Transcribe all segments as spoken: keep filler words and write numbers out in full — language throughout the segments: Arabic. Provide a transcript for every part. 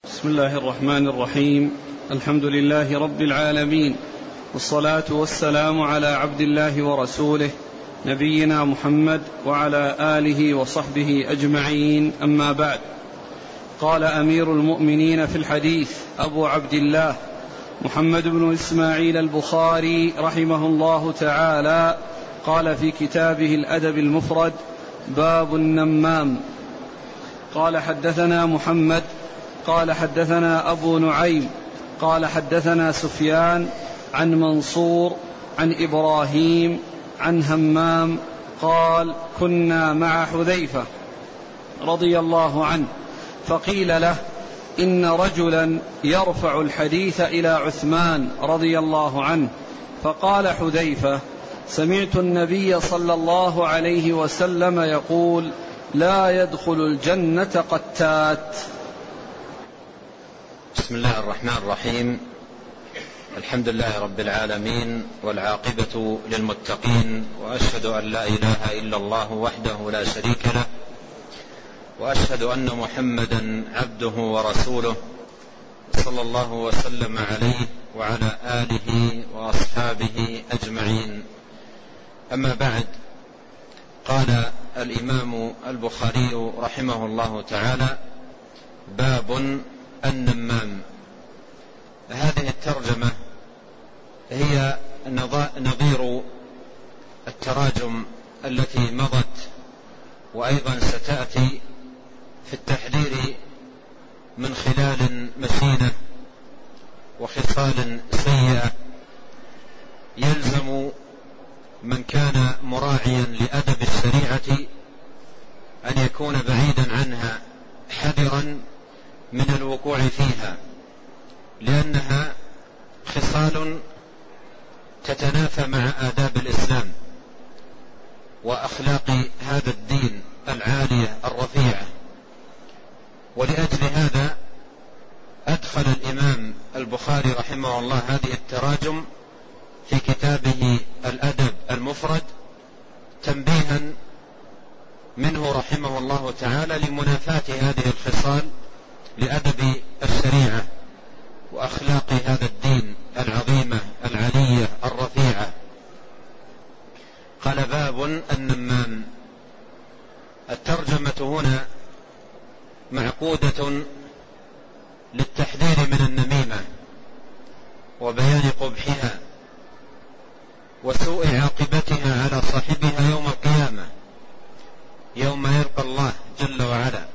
بسم الله الرحمن الرحيم. الحمد لله رب العالمين، والصلاة والسلام على عبد الله ورسوله نبينا محمد وعلى آله وصحبه أجمعين، أما بعد. قال أمير المؤمنين في الحديث أبو عبد الله محمد بن إسماعيل البخاري رحمه الله تعالى، قال في كتابه الأدب المفرد: باب النمام. قال حدثنا محمد قال حدثنا أبو نعيم قال حدثنا سفيان عن منصور عن إبراهيم عن همام قال: كنا مع حذيفة رضي الله عنه، فقيل له: إن رجلا يرفع الحديث إلى عثمان رضي الله عنه. فقال حذيفة: سمعت النبي صلى الله عليه وسلم يقول: لا يدخل الجنة قتات. بسم الله الرحمن الرحيم. الحمد لله رب العالمين، والعاقبة للمتقين، وأشهد أن لا إله إلا الله وحده لا شريك له، وأشهد أن محمدا عبده ورسوله، صلى الله وسلم عليه وعلى آله وأصحابه أجمعين. أما بعد، قال الإمام البخاري رحمه الله تعالى: باب النمام. هذه الترجمة هي نظير التراجم التي مضت وأيضا ستأتي في التحذير من خلال مشينة وخصال سيئة يلزم من كان مراعيا لأدب الشريعة أن يكون بعيدا عنها حذرا من الوقوع فيها، لأنها خصال تتنافى مع آداب الإسلام وأخلاق هذا الدين العالية الرفيعة. ولأجل هذا أدخل الإمام البخاري رحمه الله هذه التراجم في كتابه الأدب المفرد تنبيها منه رحمه الله تعالى لمنافاة هذه الخصال لأدب الشريعة وأخلاق هذا الدين العظيمة العلية الرفيعة. قال: باب النمام. الترجمة هنا معقودة للتحذير من النميمة وبيان قبحها وسوء عاقبتها على صاحبها يوم القيامة، يوم يلقى الله جل وعلا،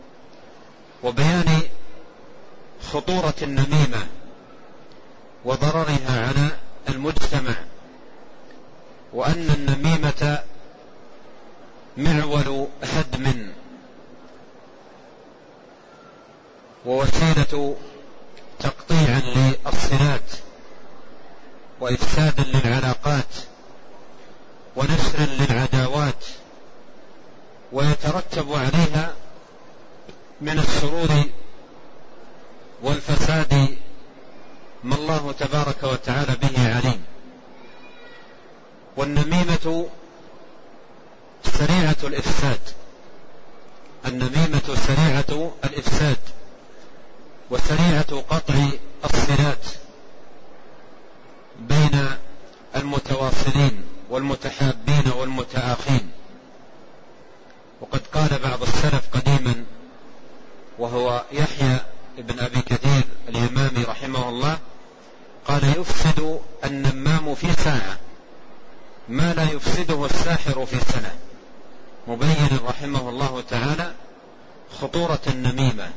وبيان خطورة النميمة وضررها على المجتمع، وأن النميمة معول هدم ووسيلة تقطيع للصلات وإفساد للعلاقات ونشر للعداوات، ويترتب عليها من الشرور والفساد ما الله تبارك وتعالى به عليم. والنميمة سريعة الإفساد، النميمة سريعة الإفساد وسريعة قطع الصلات بين المتواصلين والمتحابين والمتآخين. وقد قال بعض السلف قديما، وهو يحيى ابن أبي كثير اليمامي رحمه الله، قال: يفسد النمام في ساعة ما لا يفسده الساحر في سنة، مبين رحمه الله تعالى خطورة النميمة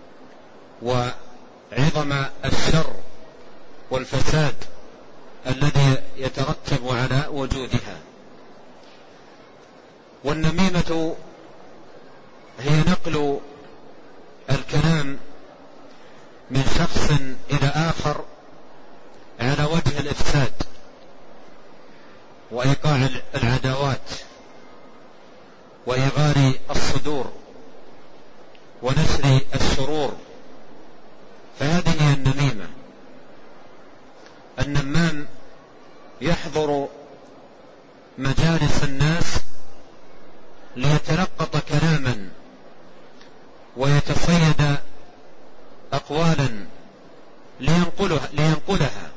وعظم الشر والفساد الذي يترتب على وجودها. والنميمة هي نقل الكلام من شخص إلى آخر على وجه الإفساد وإيقاع العداوات وإغار الصدور ونشر الشرور، فهذه هي النميمة. النمام يحضر مجالس الناس ليتلقط كلاما ويتصيد أقوالا لينقلها, لينقلها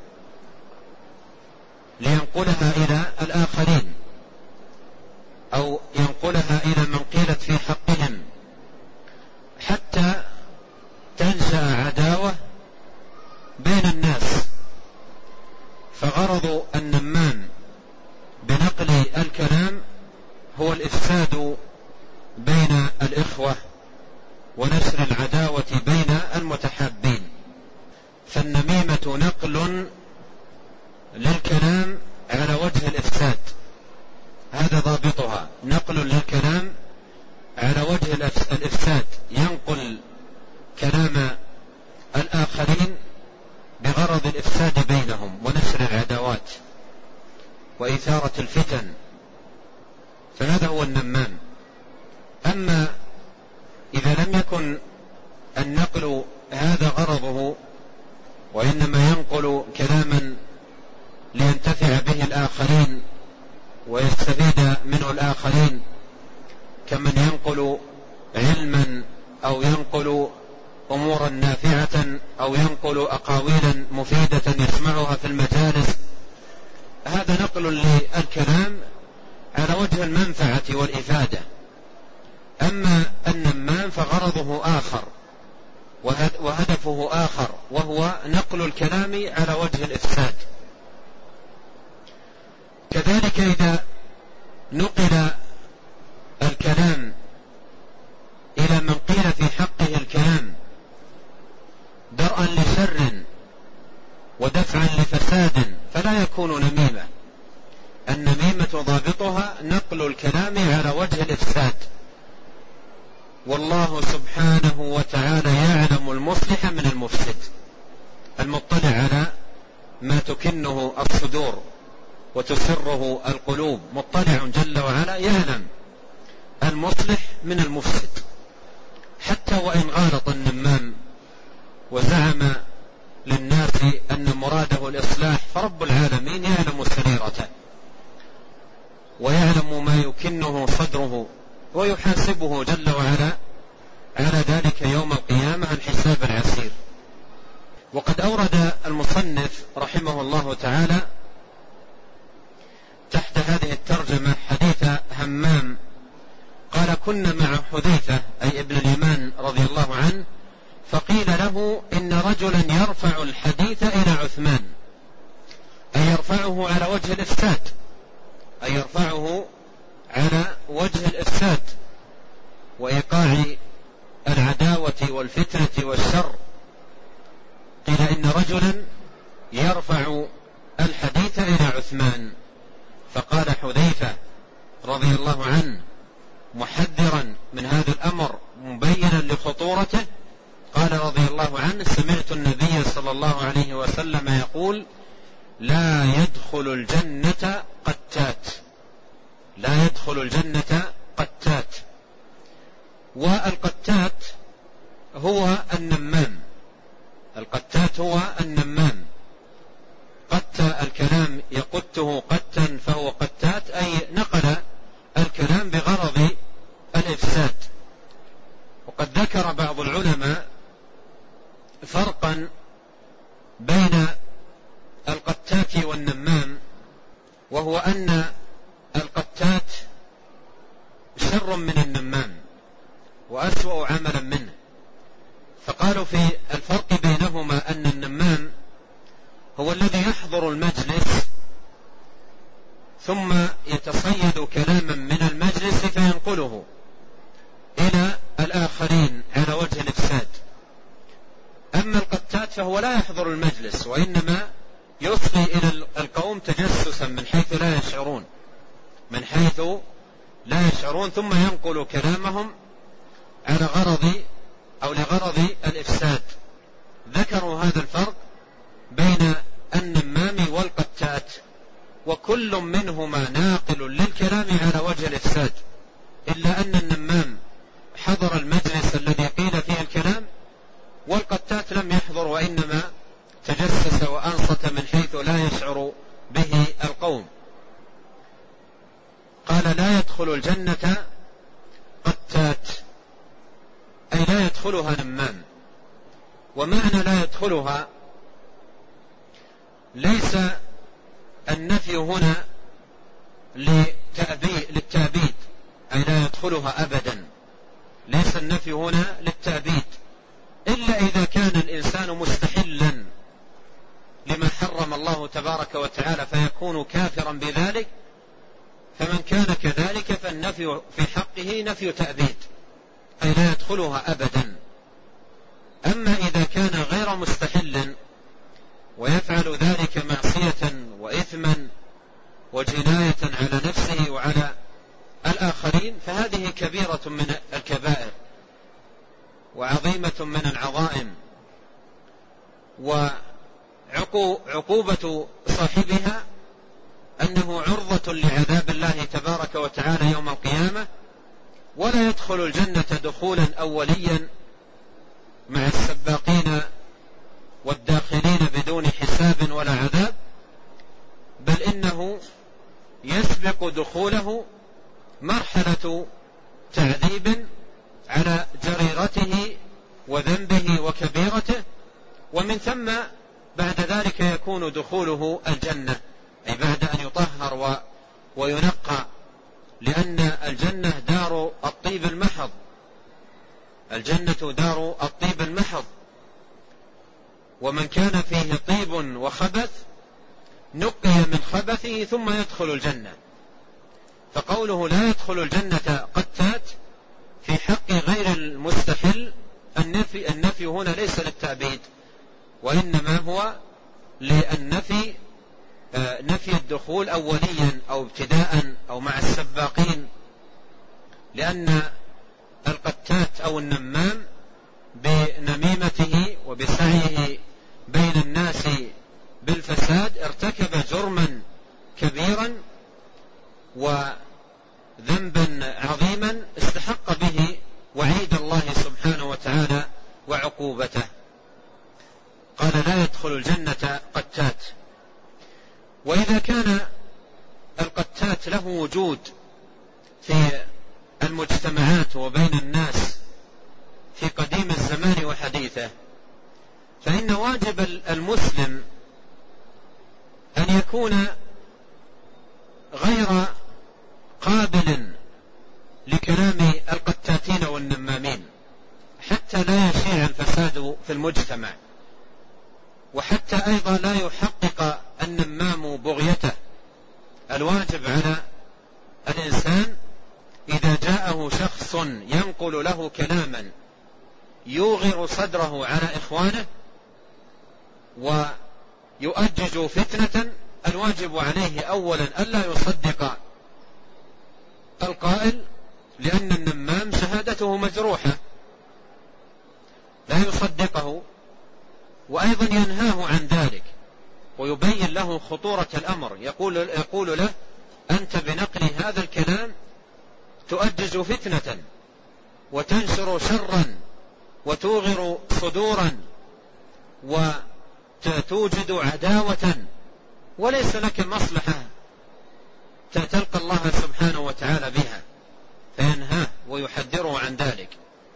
لينقلها إلى الآخرين أو ينقلها إلى من قيلت في حقهم، حتى تنشأ عداوة بين الناس. فغرض النمام بنقل الكلام هو الإفساد بين الإخوة ونشر العداوة بين المتحابين. فالنميمة نقل للكلام على وجه الإفساد، هذا ضابطها، نقل للكلام على وجه الإفساد، ينقل كلام الآخرين بغرض الإفساد بينهم ونشر العداوات وإثارة الفتن، فهذا هو النمام. أما إذا لم يكن النقل هذا غرضه، وإنما ينقل كلاما لينتفع به الآخرين ويستفيد منه الآخرين، كمن ينقل علما أو ينقل أمورا نافعة أو ينقل أقاويلا مفيدة يسمعها في المجالس، هذا نقل للكلام على وجه المنفعة والإفادة. أما النمام فغرضه آخر وهدفه آخر، وهو نقل الكلام على وجه الإفساد. كذلك إذا نقل الكلام إلى من قيل في حقه الكلام درءا لشر ودفعا لفساد فلا يكون نميمة. النميمة ضابطها نقل الكلام على وجه الإفساد، والله سبحانه وتعالى يعلم المصلح من المفسد، المطلع على ما تكنه الصدور وتسره القلوب، مطلع جل وعلا يعلم المصلح من المفسد. حتى وإن غالط النمام وزعم للناس أن مراده الإصلاح، فرب العالمين يعلم سريرته ويعلم ما يكنه صدره، ويحاسبه جل وعلا على ذلك يوم القيامة الحساب العسير. وقد أورد المصنف رحمه الله تعالى تحت هذه الترجمة حديث همام قال: كنا مع حذيفة أي ابن اليمان رضي الله عنه، فقيل له إن رجلا يرفع الحديث إلى عثمان، أي يرفعه على وجه الإفساد، أي يرفعه على وجه الإفساد وإيقاع العداوة والفتنة والشر. قيل إن رجلا يرفع الحديث إلى عثمان، فقال حذيفة رضي الله عنه محذرا من هذا الأمر مبينا لخطورته، قال رضي الله عنه: سمعت النبي صلى الله عليه وسلم يقول: لا يدخل الجنة قتات، لا يدخل الجنة قتات. والقتات هو النمام، القتات هو النمام. قت الكلام يقته قتا فهو قتات، أي نقل الكلام بغرض الإفساد. وقد ذكر بعض العلماء فرقا بين القتات والنمام، وهو أن القتات شر من النمام وأسوأ عملا منه. فقالوا في الفرق بينهما أن النمام هو الذي يحضر المجلس ثم يتصيد كلاما من المجلس فينقله إلى الآخرين على وجه الإفساد. أما القتات فهو لا يحضر المجلس، وإنما يصغي إلى القوم تجسسا من حيث لا يشعرون من حيث لا يشعرون ثم ينقل كلامهم على غرض أو لغرض الإفساد. ذكروا هذا الفرق بين النمام والقتات، وكل منهما ناقل للكلام على وجه الإفساد، إلا أن النمام حضر المجلس الذي قيل فيه الكلام، والقتات لم يحضر وإنما تجسس وأنصت من حيث لا يشعر به القوم. قال: لا يدخل الجنة قتات، أي لا يدخلها نمام. ومعنى لا يدخلها ليس النفي هنا للتأبيد، أي لا يدخلها أبدا، ليس النفي هنا للتأبيد، إلا إذا كان الإنسان مستحلا لما حرم الله تبارك وتعالى فيكون كافرا بذلك، فمن كان كذلك فالنفي في حقه نفي تأبيد، أي لا يدخلها أبدا. أما إذا كان غير مستحل ويفعل ذلك معصية وإثما وجناية على نفسه وعلى الآخرين فهذه كبيرة من الكبائر وعظيمة من العظائم، وعقوبة صاحبها أنه عرضة لعذاب الله تبارك وتعالى يوم القيامة، ولا يدخل الجنة دخولا أوليا مع السباقين والداخلين بدون حساب ولا عذاب، بل إنه يسبق دخوله مرحلة تعذيب على جريرته وذنبه وكبيرته، ومن ثم بعد ذلك يكون دخوله الجنة، أي بعد أن يطهر و... وينقى، لأن الجنة دار الطيب المحض، الجنة دار الطيب المحض، ومن كان فيه طيب وخبث نقي من خبثه ثم يدخل الجنة. فقوله لا يدخل الجنة قتات في حق غير المستحل، النفي, النفي هنا ليس للتأبيد، وإنما هو للنفي، نفي الدخول أوليا أو ابتداء أو مع السباقين، لأن القتات أو النمام بنميمته وبسعيه بين الناس بالفساد ارتكب جرما كبيرا وذنبا عظيما استحق به وعيد الله سبحانه وتعالى وعقوبته. قال لا يدخل الجنة قتات. وإذا كان القتات له وجود في المجتمعات وبين الناس في قديم الزمان وحديثه، فإن واجب المسلم أن يكون غير قابل لكلام القتاتين والنمامين حتى لا يشيع الفساد في المجتمع، وحتى أيضا لا يحقق النمام بغيته. الواجب على الإنسان إذا جاءه شخص ينقل له كلاما يوغر صدره على إخوانه ويؤجج فتنة، الواجب عليه أولا ألا يصدق القائل، لأن النمام شهادته مجروحة، لا يصدقه، وأيضا ينهاه عن ذلك ويبين له خطورة الأمر، يقول, يقول له أنت بنقل هذا الكلام تؤجج فتنة وتنشر شرا وتوغر صدورا وتوجد عداوة وليس لك مصلحة تلقى الله سبحانه وتعالى بها، فينهاه ويحذره عن ذلك.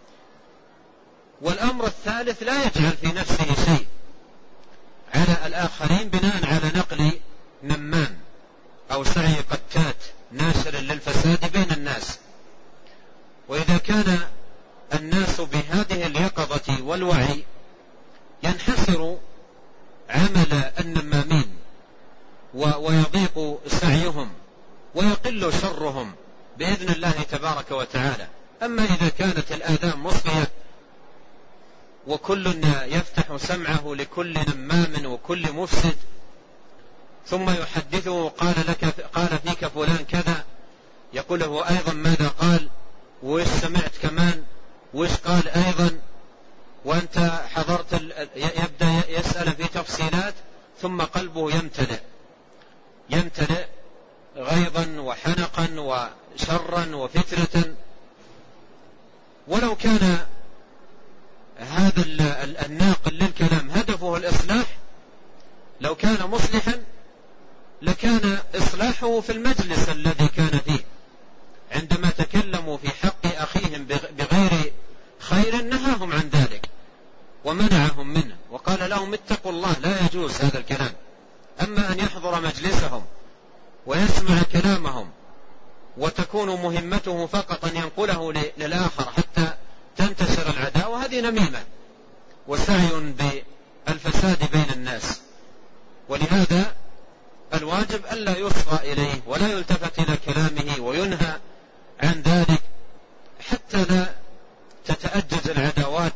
والأمر الثالث لا يجعل في نفسه شيء على الآخرين بناء على نقل نمام أو سعي قتات ناشر للفساد بين الناس. وإذا كان الناس بهذه اليقظة والوعي ينحسر عمل النمامين ويضيق سعيهم ويقل شرهم بإذن الله تبارك وتعالى. أما إذا كانت الآذان مصغية وكل يفتح سمعه لكل نمام وكل مفسد ثم يحدثه قال لك قال فيك فلان كذا، يقول له أيضا ماذا قال، وإيش سمعت كمان، وإيش قال أيضا، وأنت حضرت يبدأ يسأل في تفصيلات، ثم قلبه يمتلئ يمتلئ غيظا وحنقا وشرا وفتنة. ولو كان هذا الناقل للكلام هدفه الإصلاح، لو كان مصلحا لكان إصلاحه في المجلس الذي كان فيه، عندما تكلموا في حق أخيهم بغير خير نهاهم عن ذلك ومنعهم منه وقال لهم اتقوا الله، لا يجوز هذا الكلام. أما أن يحضر مجلسهم ويسمع كلامهم وتكون مهمته فقط أن ينقله للآخر حتى تنتشر العداوة، هذه نميمة وسعي بالفساد بين الناس. ولهذا الواجب ألا يصغى إليه ولا يلتفت إلى كلامه وينهى عن ذلك حتى لا تتأجج العداوات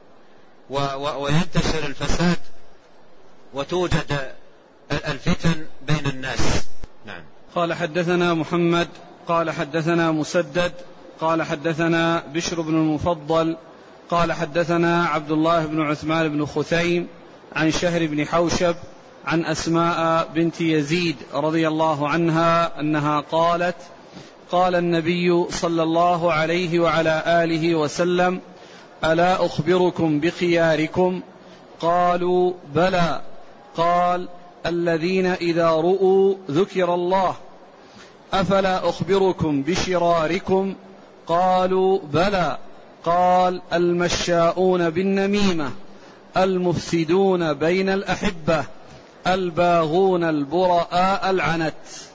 وينتشر الفساد وتوجد الفتن بين الناس. نعم. قال حدثنا محمد قال حدثنا مسدد قال حدثنا بشر بن المفضل قال حدثنا عبد الله بن عثمان بن خثيم عن شهر بن حوشب عن أسماء بنت يزيد رضي الله عنها أنها قالت قال النبي صلى الله عليه وعلى آله وسلم ألا أخبركم بخياركم؟ قالوا بلى. قال الذين إذا رؤوا ذكر الله. أفلا أخبركم بشراركم؟ قالوا بلى. قال المشاؤون بالنميمة، المفسدون بين الأحبة، الباغون البراء العنت.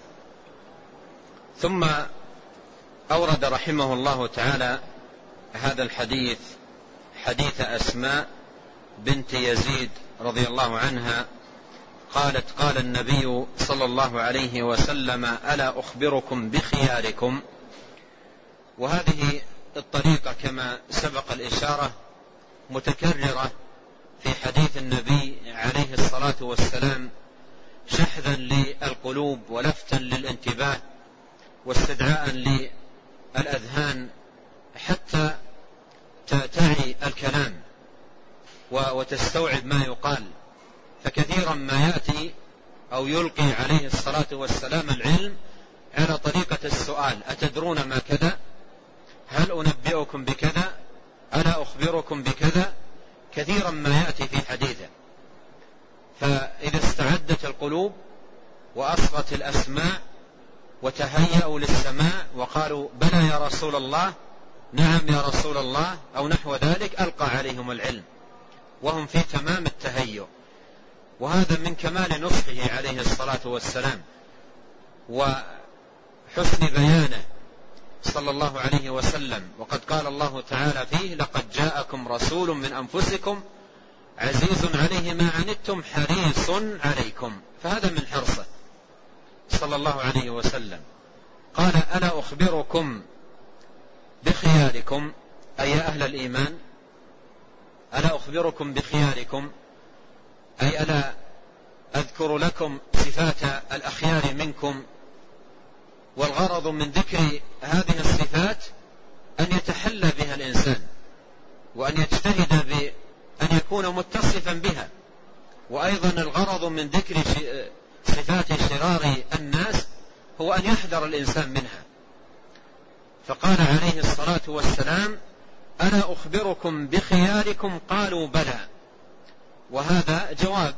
ثم أورد رحمه الله تعالى هذا الحديث، حديث أسماء بنت يزيد رضي الله عنها قالت قال النبي صلى الله عليه وسلم ألا أخبركم بخياركم. وهذه الطريقة كما سبق الإشارة متكررة في حديث النبي عليه الصلاة والسلام، شحذا للقلوب ولفتا للانتباه واستدعاء للأذهان حتى تعي الكلام وتستوعب ما يقال. فكثيرا ما يأتي أو يلقي عليه الصلاة والسلام العلم على طريقة السؤال: أتدرون ما كذا؟ هل أنبئكم بكذا؟ ألا أخبركم بكذا؟ كثيرا ما يأتي في حديثه. فإذا استعدت القلوب وأصغت الأسماع وتهيأوا للسماع وقالوا بلى يا رسول الله، نعم يا رسول الله، أو نحو ذلك، ألقى عليهم العلم وهم في تمام التهيؤ. وهذا من كمال نصحه عليه الصلاة والسلام وحسن بيانه صلى الله عليه وسلم. وقد قال الله تعالى فيه: لقد جاءكم رسول من أنفسكم عزيز عليه ما عنتم حريص عليكم. فهذا من حرصه صلى الله عليه وسلم. قال: ألا أخبركم بخياركم، أي يا أهل الإيمان، ألا أخبركم بخياركم، أي ألا أذكر لكم صفات الأخيار منكم. والغرض من ذكر هذه الصفات أن يتحلى بها الإنسان وأن يجتهد بأن يكون متصفا بها. وأيضا الغرض من ذكر صفات شرار الناس هو أن يحذر الإنسان منها. فقال عليه الصلاة والسلام: ألا أخبركم بخياركم؟ قالوا بلى. وهذا جواب،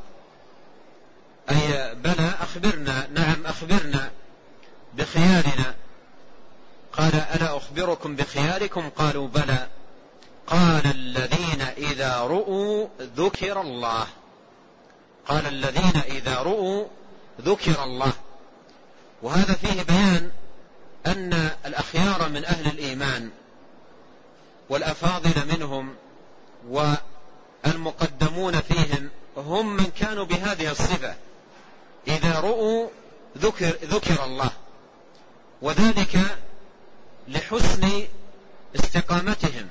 أي بلى أخبرنا، نعم أخبرنا بخيارنا. قال: ألا أخبركم بخياركم؟ قالوا بلى. قال: الذين إذا رؤوا ذكر الله. قال: الذين إذا رؤوا ذكر الله. وهذا فيه بيان أن الأخيار من أهل الإيمان والأفاضل منهم والمقدمون فيهم هم من كانوا بهذه الصفة: إذا رؤوا ذكر, ذكر الله. وذلك لحسن استقامتهم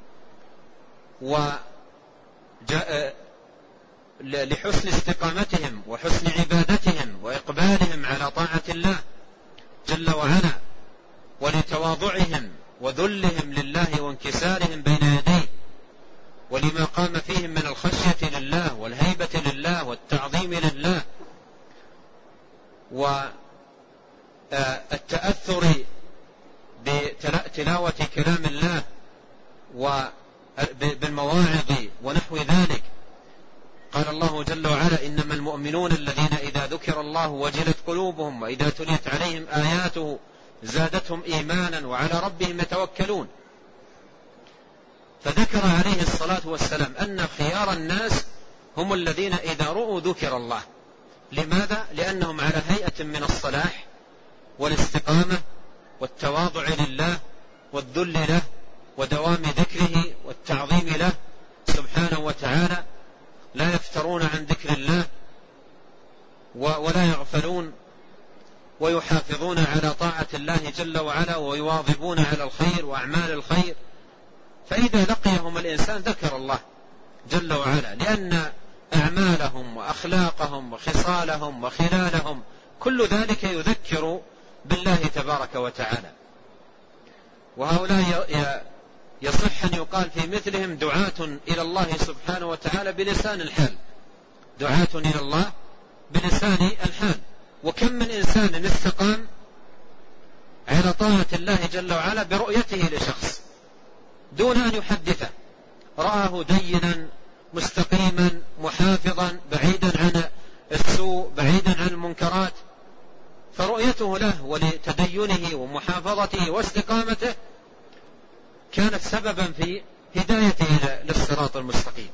ولحسن استقامتهم وحسن عبادتهم وإقبالهم على طاعة الله جل وعلا، ولتواضعهم وذلهم لله وانكسارهم بين يديه، ولما قام فيهم من الخشية لله والهيبة لله والتعظيم لله والتأثر بتلاوة كلام الله وبالمواعظ ونحو ذلك. قال الله جل وعلا: إنما المؤمنون الذين إذا ذكر الله وجلت قلوبهم وإذا تليت عليهم آياته زادتهم إيمانا وعلى ربهم يتوكلون. فذكر عليه الصلاة والسلام أن خيار الناس هم الذين إذا رؤوا ذكر الله. لماذا؟ لأنهم على هيئة من الصلاح والاستقامة والتواضع لله والذل له ودوام ذكره والتعظيم له سبحانه وتعالى، لا يفترون عن ذكر الله ولا يغفلون، ويحافظون على طاعة الله جل وعلا، ويواظبون على الخير وأعمال الخير. فإذا لقيهم الإنسان ذكر الله جل وعلا، لأن أعمالهم وأخلاقهم وخصالهم وخلالهم كل ذلك يذكر بالله تبارك وتعالى. وهؤلاء يصح أن يقال في مثلهم دعاة إلى الله سبحانه وتعالى بلسان الحال، دعاة إلى الله بلسان الحال. وكم من إنسان استقام على طاعة الله جل وعلا برؤيته لشخص دون أن يحدثه، رآه دينا مستقيما محافظا بعيدا عن السوء بعيدا عن المنكرات، فرؤيته له ولتدينه ومحافظته واستقامته كانت سببا في هدايته للصراط المستقيم.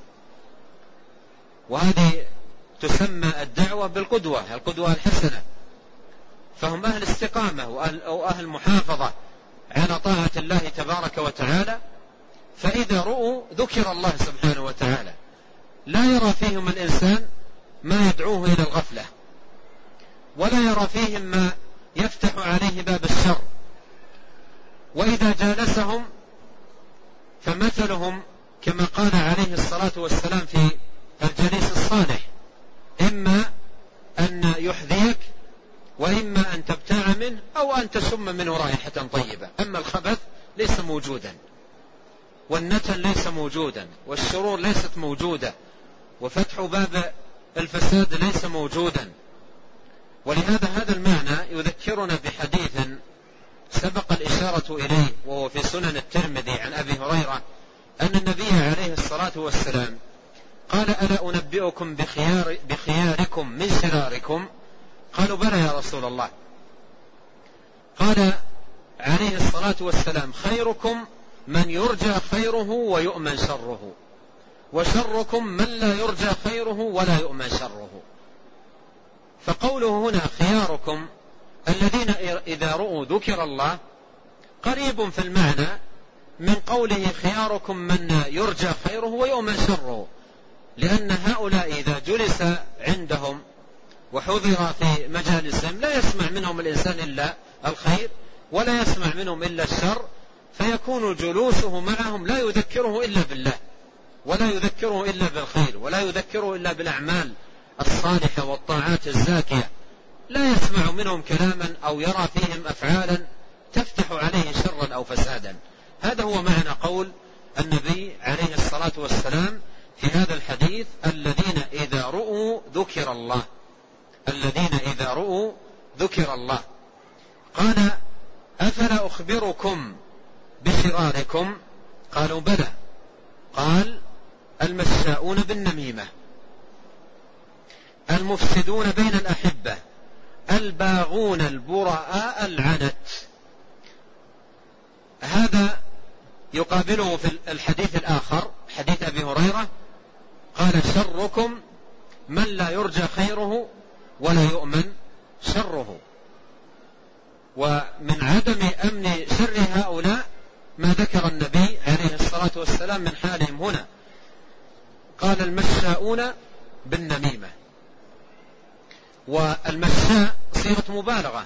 وهذه تسمى الدعوة بالقدوة، القدوة الحسنة. فهم أهل استقامة وأهل, أو أهل محافظة على طاعة الله تبارك وتعالى، فإذا رؤوا ذكر الله سبحانه وتعالى لا يرى فيهم الإنسان ما يدعوه إلى الغفلة، ولا يرى فيهم ما يفتح عليه باب الشر. وإذا جالسهم فمثلهم كما قال عليه الصلاة والسلام في الجليس الصالح، إما أن يحذيك وإما أن تبتاع منه أو أن تشم منه رائحة طيبة. أما الخبث ليس موجودا، والنتن ليس موجودا، والشرور ليست موجودة، وفتح باب الفساد ليس موجودا. ولهذا هذا المعنى يذكرنا بحديث سبق الإشارة إليه، وهو في سنن الترمذي عن أبي هريرة أن النبي عليه الصلاة والسلام قال: ألا أنبئكم بخيار بخياركم من شراركم؟ قالوا: بلى يا رسول الله. قال عليه الصلاة والسلام: خيركم من يرجى خيره ويؤمن شره، وشركم من لا يرجى خيره ولا يؤمن شره. فقوله هنا خياركم الذين إذا رؤوا ذكر الله قريب في المعنى من قوله خياركم من يرجى خيره ويؤمن شره، لأن هؤلاء إذا جلس عندهم وحضر في مجالسهم لا يسمع منهم الإنسان إلا الخير ولا يسمع منهم إلا الشر، فيكون جلوسه معهم لا يذكره إلا بالله، ولا يذكره إلا بالخير، ولا يذكره إلا بالأعمال الصالحة والطاعات الزاكية. لا يسمع منهم كلاما أو يرى فيهم أفعالا تفتح عليه شرا أو فسادا. هذا هو معنى قول النبي عليه الصلاة والسلام في هذا الحديث: الذين إذا رؤوا ذكر الله، الذين إذا رؤوا ذكر الله. قال: أفلا أخبركم بشراركم؟ قالوا: بلى. قال: المشاؤون بالنميمة، المفسدون بين الأحبة، الباغون البراء العنت. هذا يقابله في الحديث الآخر حديث أبي هريرة قال: شركم من لا يرجى خيره ولا يؤمن شره. ومن عدم أمن شر هؤلاء ما ذكر النبي عليه الصلاة والسلام من حالهم هنا، قال: المشاؤون بالنميمة. والمشاء صيغة مبالغة،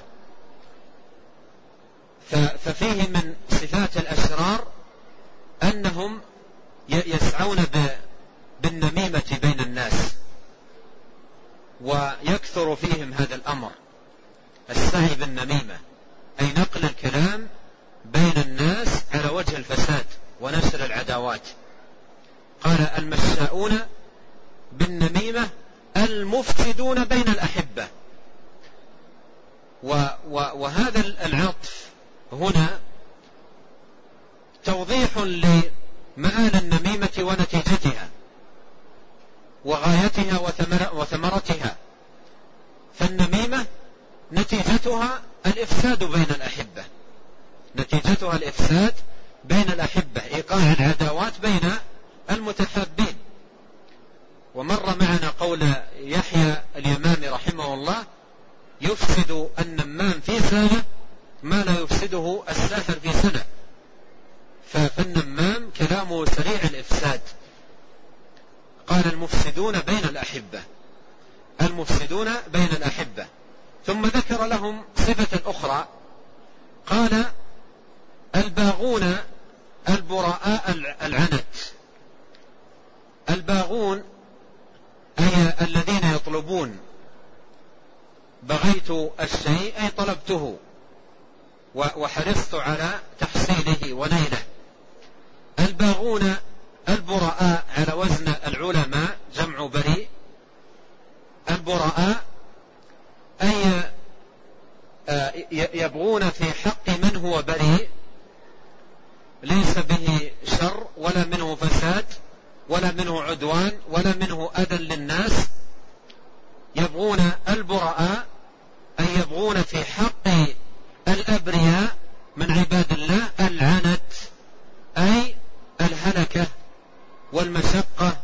ففيه من صفات الأشرار أنهم يسعون بالنميمة بين الناس، ويكثر فيهم هذا الأمر، السعي بالنميمة، أي نقل الكلام بين الناس على وجه الفساد ونشر العداوات. قال: المشاؤون بالنميمة المفسدون بين الأحبة. وهذا العطف هنا توضيح لمآل النميمة ونتيجتها وغايتها وثمرتها. فالنميمة نتيجتها الإفساد بين الأحبة، نتيجتها الإفساد بين الأحبة، إيقاع العداوات بين المتحابين. ومر معنا قول يحيى اليمامي رحمه الله: يفسد النمام في سنة ما لا يفسده الساحر في سنة. فالنمام كلامه سريع الإفساد. قال: المفسدون بين الأحبة، المفسدون بين الأحبة. ثم ذكر لهم صفة أخرى، قال: الباغون البراء العنت. الباغون أي الذين يطلبون، بغيت الشيء أي طلبته وحرصت على تحصيله ونيله. الباغون البراء على وزن العلماء، جمع بريء. البراء أي يبغون في حق من هو بريء، ليس به شر ولا منه فساد ولا منه عدوان ولا منه أذى للناس. يبغون البراء أي يبغون في حق الأبرياء من عباد الله العنت، أي الهلكة والمشقة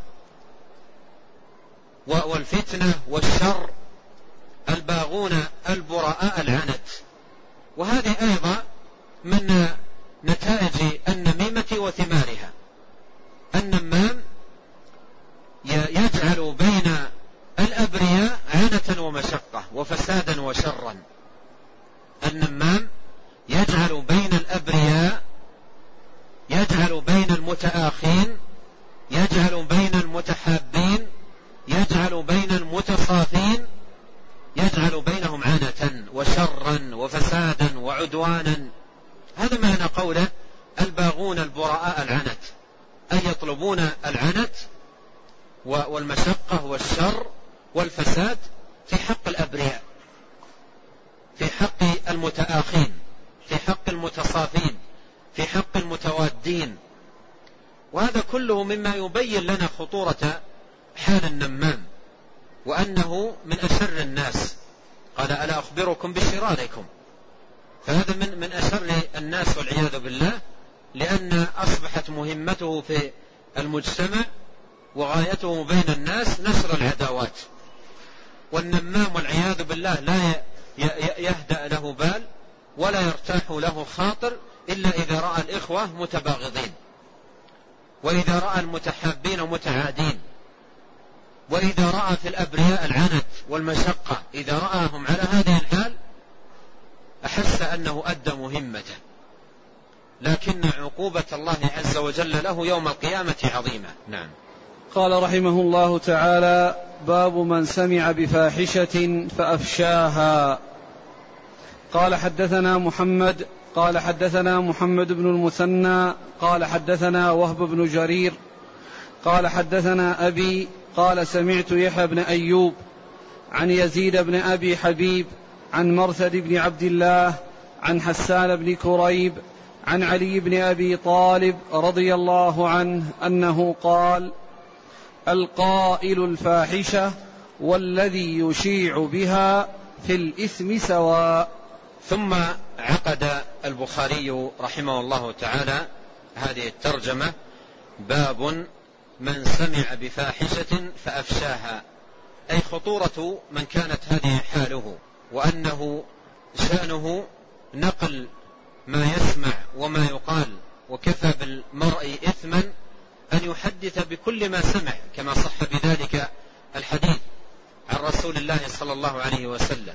والفتنة والشر. الباغون البراء العنت. وهذه أيضا من نتائج النميمة وثمارها. النمام يجعل بين الأبرياء عنة ومشقة وفسادا وشرا. النمام يجعل بين الأبرياء، يجعل بين المتآخين، يجعل بين المتحابين، يجعل بين المتصافين، يجعل بينهم عنة وشرا وفسادا وعدوانا. هذا معنى قوله الباغون البراء العنت، أي يطلبون العنت والمشقة والشر والفساد في حق الأبرياء، في حق المتآخين، في حق المتصافين، في حق المتوادين. وهذا كله مما يبين لنا خطورة حال النمام، وأنه من أشر الناس. قال: ألا أخبركم بشراركم؟ فهذا من من أشر الناس والعياذ بالله، لأن أصبحت مهمته في المجتمع وغايته بين الناس نشر العداوات. والنمام والعياذ بالله لا يهدأ له بال ولا يرتاح له خاطر إلا إذا رأى الإخوة متباغضين، وإذا رأى المتحابين متعادين، وإذا رأى في الأبرياء العنت والمشقة. إذا رآهم على هذه الحال أحس أنه أدى مهمته، لكن عقوبة الله عز وجل له يوم القيامة عظيمة. نعم. قال رحمه الله تعالى: باب من سمع بفاحشة فأفشاها. قال: حدثنا محمد قال حدثنا محمد بن المثنى قال حدثنا وهب بن جرير قال حدثنا أبي قال: سمعت يحيى بن أيوب عن يزيد بن أبي حبيب عن مرثد بن عبد الله عن حسان بن كريب عن علي بن أبي طالب رضي الله عنه أنه قال: القائل الفاحشة والذي يشيع بها في الإثم سواء. ثم عقد البخاري رحمه الله تعالى هذه الترجمة: باب من سمع بفاحشة فأفشاها، أي خطورة من كانت هذه حاله، وأنه شأنه نقل ما يسمع وما يقال، وكفى بالمرء إثما أن يحدث بكل ما سمع، كما صح بذلك الحديث عن رسول الله صلى الله عليه وسلم.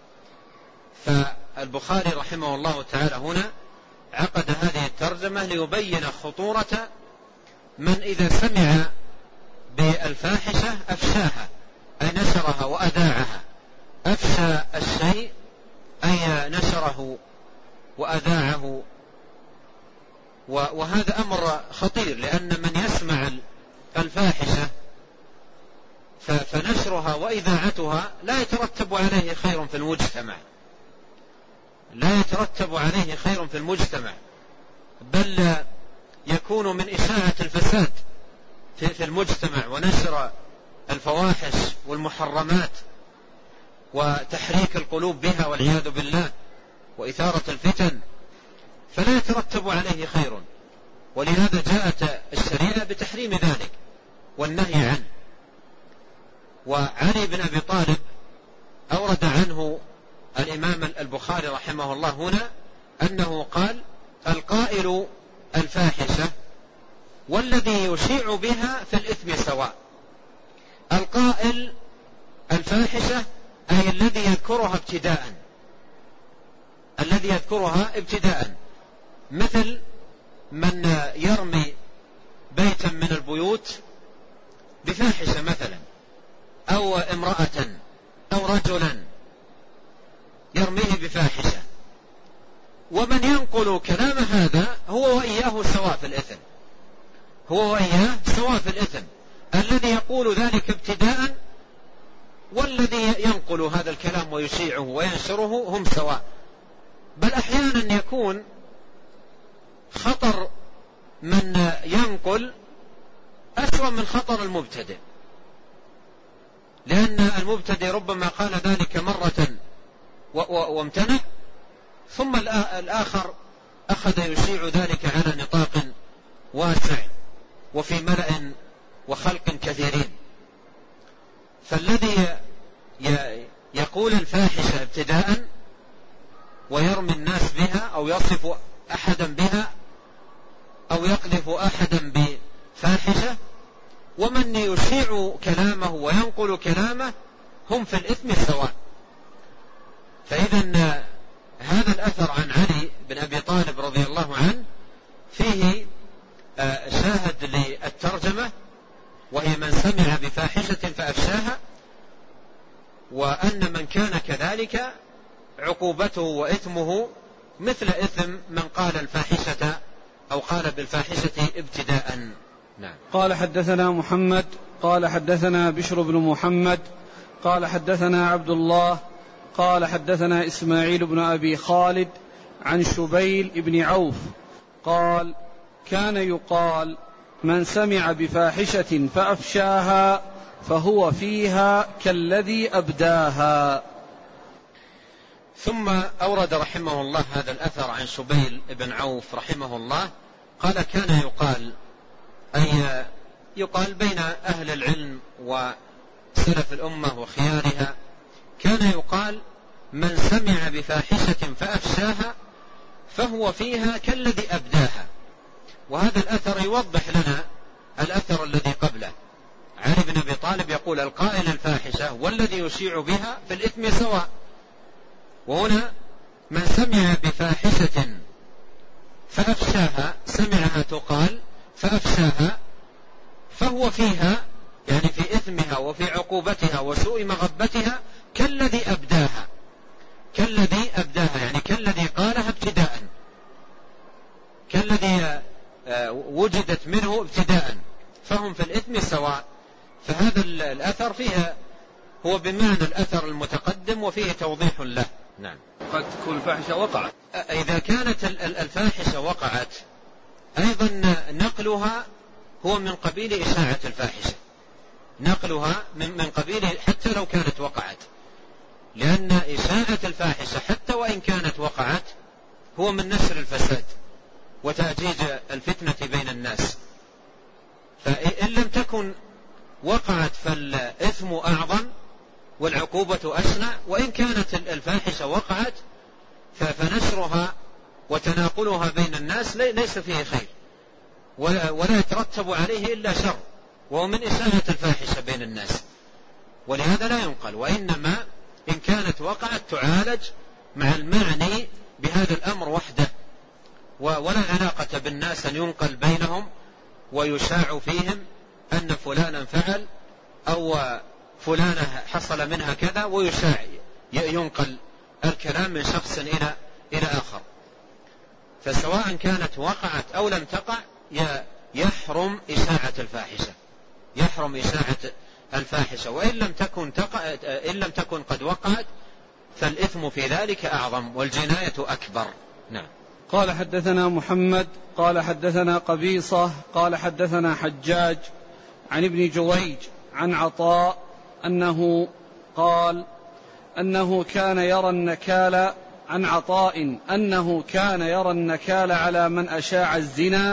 فالبخاري رحمه الله تعالى هنا عقد هذه الترجمة ليبين خطورة من إذا سمع بالفاحشة أفشاها، أي نشرها وأذاعها. أفشى الشيء أي نشره وأذاعه. وهذا أمر خطير، لأن من يسمع الفاحشة فنشرها وإذاعتها لا يترتب عليه خير في المجتمع، لا يترتب عليه خير في المجتمع، بل يكون من إشاعة الفساد في المجتمع ونشر الفواحش والمحرمات وتحريك القلوب بها والعياذ بالله وإثارة الفتن، فلا يترتب عليه خير. ولهذا جاءت الشريعة بتحريم ذلك والنهي عنه. وعلي بن أبي طالب أورد عنه الإمام البخاري رحمه الله هنا أنه قال: القائل الفاحشة والذي يشيع بها في الإثم سواء. القائل الفاحشة أي الذي يذكرها ابتداء، الذي يذكرها ابتداء، مثل من يرمي بيتا من البيوت بفاحشة مثلا، أو امرأة أو رجلا يرميه بفاحشة، ومن ينقل كلام هذا هو وإياه سواء في الإثم، هو وإياه سواء في الإثم، الذي يقول ذلك ابتداء والذي ينقل هذا الكلام ويشيعه وينشره هم سواء. بل أحيانا يكون خطر من ينقل أسوأ من خطر المبتدئ، لأن المبتدئ ربما قال ذلك مرة وامتنع، ثم الآخر أخذ يشيع ذلك على نطاق واسع وفي ملأ وخلق كثيرين. فالذي يقول الفاحشة ابتداء ويرمي الناس بها أو يصف أحدا بها أو يقذف أحدا بفاحشة، ومن يشيع كلامه وينقل كلامه هم في الإثم سواء. فإذا هذا الأثر عن علي بن أبي طالب رضي الله عنه فيه شاهد للترجمة، وهي من سمع بفاحشة فأفشاها، وأن من كان كذلك عقوبته وإثمه مثل إثم من قال الفاحشة أو قال بالفاحشة ابتداء. نعم. قال حدثنا محمد قال حدثنا بشر بن محمد قال حدثنا عبد الله قال حدثنا إسماعيل بن أبي خالد عن شبيل بن عوف قال: كان يقال: من سمع بفاحشة فأفشاها فهو فيها كالذي أبداها. ثم أورد رحمه الله هذا الأثر عن شبيل بن عوف رحمه الله قال: كان يقال، أي يقال بين أهل العلم وسلف الأمة وخيارها، كان يقال: من سمع بفاحشة فأفشاها فهو فيها كالذي أبداها. وهذا الأثر يوضح لنا الأثر الذي قبله. علي بن أبي طالب يقول: القائل الفاحشة والذي يشيع بها في الإثم سواء. وهنا من سمع بفاحشة فأفشاها، سمعها تقال فأفشاها، فهو فيها يعني في إثمها وفي عقوبتها وسوء مغبتها كالذي أبداها، كالذي أبداها يعني كالذي قالها ابتداء، كالذي وجدت منه ابتداء، فهم في الإثم سواء. فهذا الأثر فيها هو بمعنى الأثر المتقدم وفيه توضيح له. نعم. قد تكون الفاحشة وقعت، إذا كانت الفاحشة وقعت أيضا نقلها هو من قبيل إشاعة الفاحشة، نقلها من قبيل حتى لو كانت وقعت، لأن إشاعة الفاحشة حتى وإن كانت وقعت هو من نشر الفساد وتأجيج الفتنة بين الناس. فإن لم تكن وقعت فالإثم أعظم والعقوبة أشنع، وإن كانت الفاحشة وقعت فنشرها وتناقلها بين الناس ليس فيه خير ولا يترتب عليه إلا شر، وهو من إشاعة الفاحشة بين الناس، ولهذا لا ينقل. وإنما إن كانت وقعت تعالج مع المعني بهذا الأمر وحده، ولا علاقة بالناس أن ينقل بينهم ويشاع فيهم أن فلانا فعل أو فلانة حصل منها كذا، ويشاع ينقل الكلام من شخص إلى إلى آخر. فسواء كانت وقعت أو لم تقع يحرم إشاعة الفاحشة، يحرم إشاعة الفاحشة. وإن لم تكن تقع إن لم تكن قد وقعت فالإثم في ذلك أعظم والجناية أكبر. نعم. قال حدثنا محمد قال حدثنا قبيصة قال حدثنا حجاج عن ابن جويج عن عطاء أنه قال أنه كان يرى النكال عن عطاء أنه كان يرى النكال على من أشاع الزنا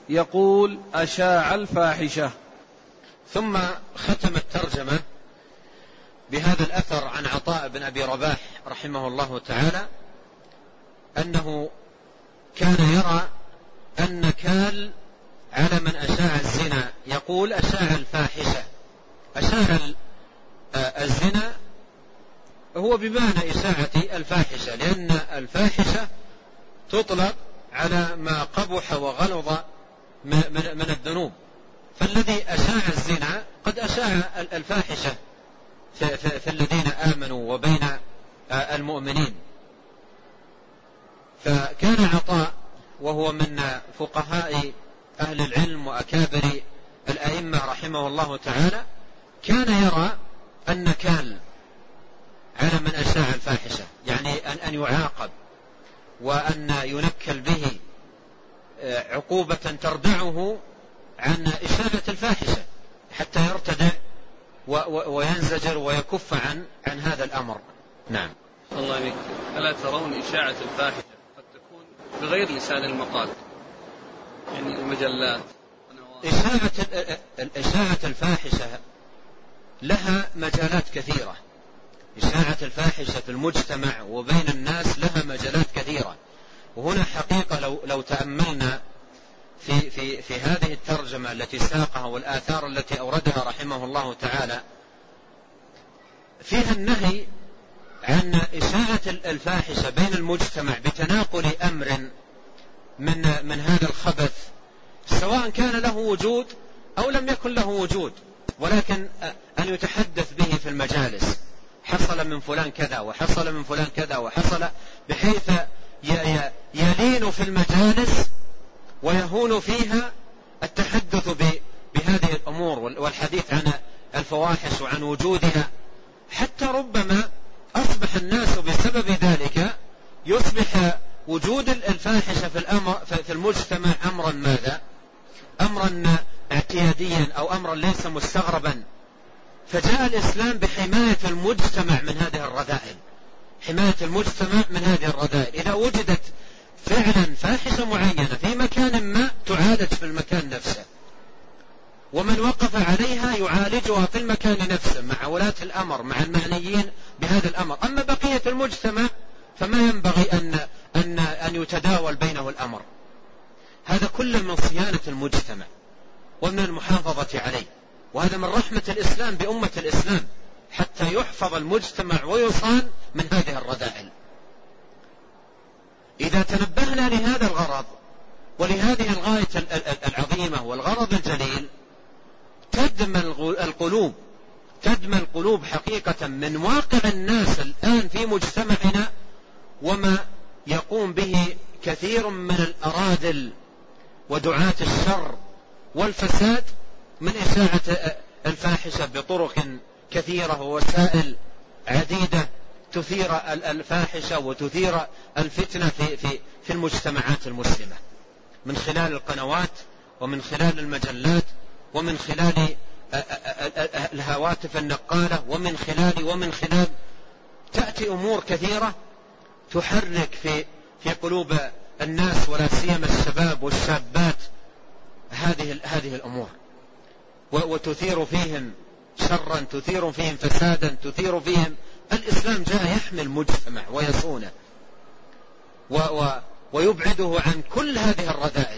يقول أشاع الفاحشة. ثم ختم الترجمة بهذا الأثر عن عطاء بن أبي رباح رحمه الله تعالى أنه كان يرى أن كال على من أشاع الزنا يقول أشاع الفاحشة. أشاع الزنا هو بمعنى إشاعة الفاحشة، لأن الفاحشة تطلق على ما قبح وغلظ من الذنوب، فالذي أشاع الزنا قد أشاع الفاحشة في الذين آمنوا وبين المؤمنين. فكان عطاء وهو من فقهاء أهل العلم وأكابر الأئمة رحمه الله تعالى كان يرى أن كال على من أشاع الفاحشة، يعني أن يعاقب وأن ينكل به عقوبة تردعه عن إشاعة الفاحشة حتى يرتدع وينزجر ويكف عن عن هذا الأمر. نعم. الله يبارك. ألا ترون إشاعة الفاحشة قد تكون بغير لسان المقال، يعني المجلات؟ إشاعة إشاعة الفاحشة لها مجالات كثيرة. إشاعة الفاحشة في المجتمع وبين الناس لها مجالات كثيرة، وهنا حقيقة لو لو تأملنا في في في هذه الترجمة التي ساقها والآثار التي أوردها رحمه الله تعالى فيها النهي عن إشاعة الفاحشة بين المجتمع بتناقل أمر من من هذا الخبث، سواء كان له وجود أو لم يكن له وجود، ولكن أن يتحدث به في المجالس، حصل من فلان كذا وحصل من فلان كذا وحصل، بحيث يلين في المجالس ويهون فيها التحدث بهذه الأمور والحديث عن الفواحش وعن وجودها، حتى ربما أصبح الناس بسبب ذلك يصبح وجود الفاحشة في الأمر في المجتمع أمرا ماذا؟ أمرا اعتياديا أو أمرا ليس مستغربا. فجاء الإسلام بحماية المجتمع من هذه الرذائل، حماية المجتمع من هذه الرذائل. إذا وجدت فعلا فاحشة معينة في مكان ما تعالج في المكان نفسه، ومن وقف عليها يعالجها في المكان نفسه مع ولاة الأمر مع المعنيين بهذا الأمر. أما بقية المجتمع فما ينبغي أن, أن, أن يتداول بينه الأمر. هذا كله من صيانة المجتمع ومن المحافظة عليه، وهذا من رحمة الإسلام بأمة الإسلام حتى يحفظ المجتمع ويصان من هذه الرذائل. إذا تنبهنا لهذا الغرض ولهذه الغاية العظيمة والغرض الجليل تدمى القلوب تدمى القلوب حقيقة من واقع الناس الآن في مجتمعنا وما يقوم به كثير من الأراذل ودعاة الشر والفساد من إشاعة الفاحشة بطرق كثيرة ووسائل عديدة تثير الفاحشة وتثير الفتنة في, في, في المجتمعات المسلمة، من خلال القنوات ومن خلال المجلات ومن خلال الهواتف النقالة ومن خلال ومن خلال تأتي أمور كثيرة تحرك في في قلوب الناس ولا سيما الشباب والشابات هذه هذه الأمور، وتثير فيهم شرا، تثير فيهم فسادا، تثير فيهم. الإسلام جاء يحمي المجتمع ويصونه ويبعده عن كل هذه الرذائل.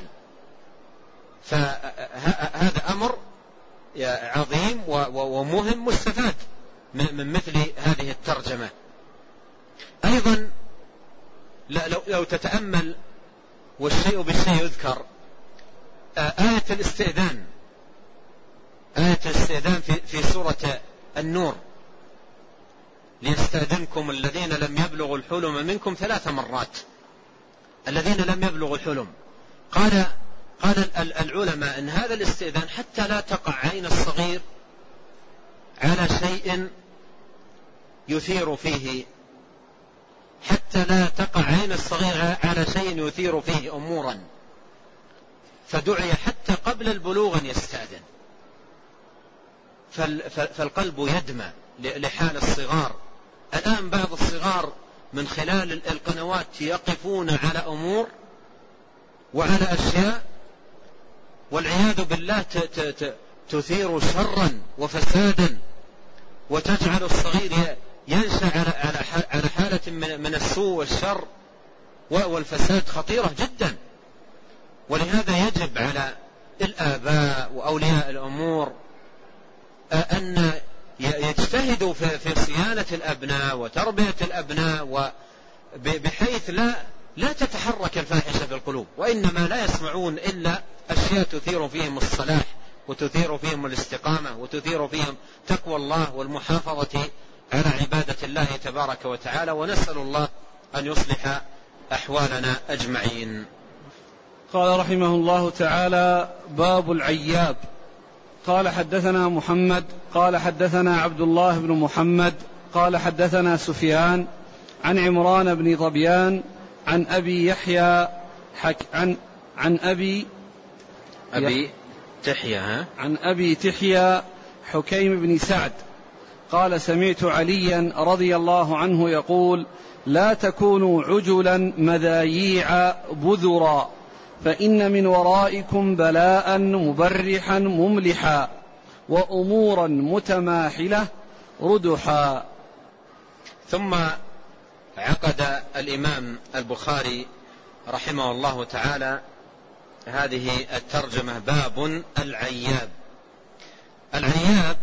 فهذا أمر عظيم ومهم مستفاد من مثل هذه الترجمة. أيضا لو تتأمل والشيء بالشيء يذكر، آية الاستئذان آية الاستئذان في, في سورة النور: ليستأذنكم الذين لم يبلغوا الحلم منكم ثلاث مرات. الذين لم يبلغوا الحلم، قال قال العلماء إن هذا الاستئذان حتى لا تقع عين الصغير على شيء يثير فيه حتى لا تقع عين الصغير على شيء يثير فيه أمورا، فدعي حتى قبل البلوغ أن يستأذن. فالقلب يدمى لحال الصغار. الآن بعض الصغار من خلال القنوات يقفون على أمور وعلى أشياء والعياذ بالله تثير شرا وفسادا، وتجعل الصغير ينشأ على حالة من السوء والشر والفساد خطيرة جدا. ولهذا يجب على الآباء وأولياء الأمور أن يجتهدوا في صيانة الأبناء وتربية الأبناء، بحيث لا لا تتحرك الفاحشة في القلوب، وإنما لا يسمعون إلا أشياء تثير فيهم الصلاح وتثير فيهم الاستقامة وتثير فيهم تقوى الله والمحافظة على عبادة الله تبارك وتعالى. ونسأل الله أن يصلح أحوالنا أجمعين. قال رحمه الله تعالى: باب العياب. قال حدثنا محمد قال حدثنا عبد الله بن محمد قال حدثنا سفيان عن عمران بن ظبيان عن أبي يحيى حك عن عن أبي أبي تحيا عن أبي تحيا حكيم بن سعد قال: سمعت عليا رضي الله عنه يقول: لا تكونوا عجلا مذاييع بذرا، فإن من ورائكم بلاء مبرحا مملحا وأمورا متماحلة ردحا. ثم عقد الإمام البخاري رحمه الله تعالى هذه الترجمة: باب العياب. العياب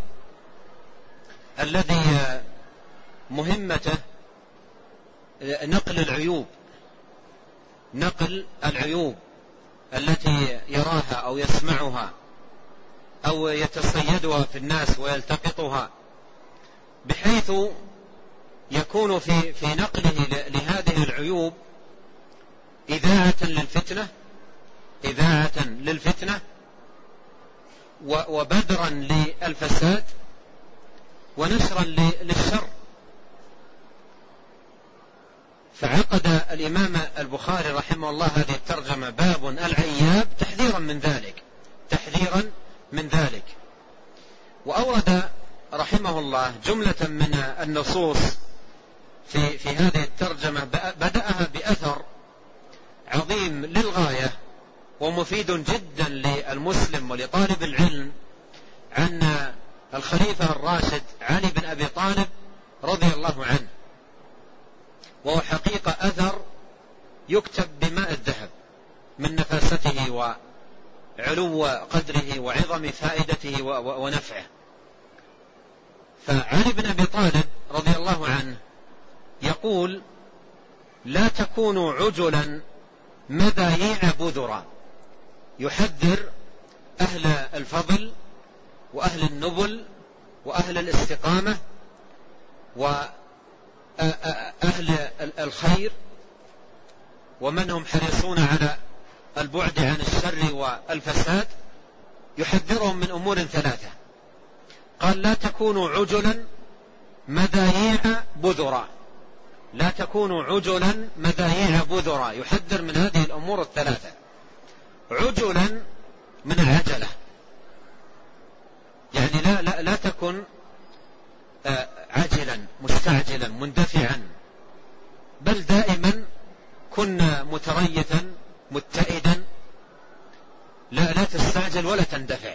الذي مهمته نقل العيوب، نقل العيوب التي يراها أو يسمعها أو يتصيدها في الناس ويلتقطها، بحيث يكون في في نقله لهذه العيوب إذاعة للفتنة إذاعة للفتنة وبدرا للفساد ونشرا للشر. فعقد الإمام البخاري رحمه الله هذه الترجمة: باب العياب، تحذيرا من ذلك تحذيرا من ذلك وأورد رحمه الله جملة من النصوص في في هذه الترجمة، بدأها بأثر عظيم للغاية ومفيد جدا للمسلم ولطالب العلم، عن الخليفة الراشد علي بن أبي طالب رضي الله عنه، وهو حقيقة أثر يكتب بماء الذهب من نفاسته وعلو قدره وعظم فائدته ونفعه. فعلي بن أبي طالب رضي الله عنه يقول: لا تكونوا عجلا مذاييع بذرا، يحذر أهل الفضل وأهل النبل وأهل الاستقامة وأهل الخير ومن هم حريصون على البعد عن الشر والفساد، يحذرهم من أمور ثلاثة. قال: لا تكونوا عجلا مذاييع بذرا، لا تكونوا عجلا مذاييع بذرا، يحذر من هذه الأمور الثلاثة. عجلا من العجلة، يعني لا, لا, لا تكن عاجلا مستعجلا مندفعا، بل دائما كن متريثا متئدا، لا, لا تستعجل ولا تندفع.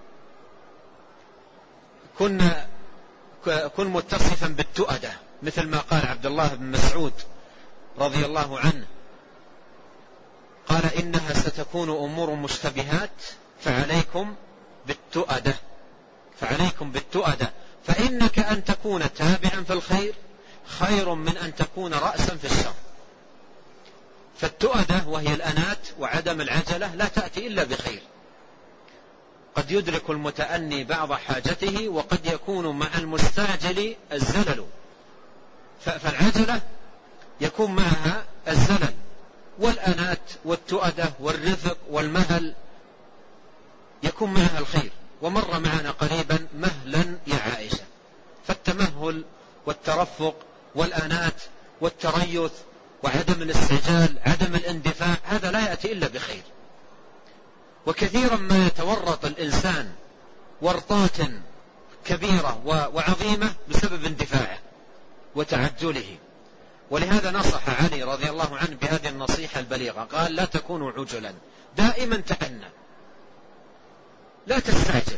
كن, كن متصفا بالتؤدة، مثل ما قال عبد الله بن مسعود رضي الله عنه، قال: إنها ستكون أمور مشتبهات فعليكم بالتؤدة فعليكم بالتؤدة فإنك أن تكون تابعا في الخير خير من أن تكون رأسا في الشر. فالتؤدة وهي الأنات وعدم العجلة لا تأتي إلا بخير. قد يدرك المتأني بعض حاجته، وقد يكون مع المستعجل الزلل. فالعجلة يكون معها الزلل، والأنات والتؤدة والرفق والمهل يكون معها الخير. ومر معنا قريبا مهلا يا عائشة. فالتمهل والترفق والأنات والتريث وعدم الاستعجال عدم الاندفاع هذا لا يأتي إلا بخير. وكثيرا ما يتورط الإنسان ورطات كبيرة وعظيمة بسبب اندفاعه وتعجله. ولهذا نصح علي رضي الله عنه بهذه النصيحة البليغة، قال: لا تكونوا عجلا، دائما تأنى لا تستعجل،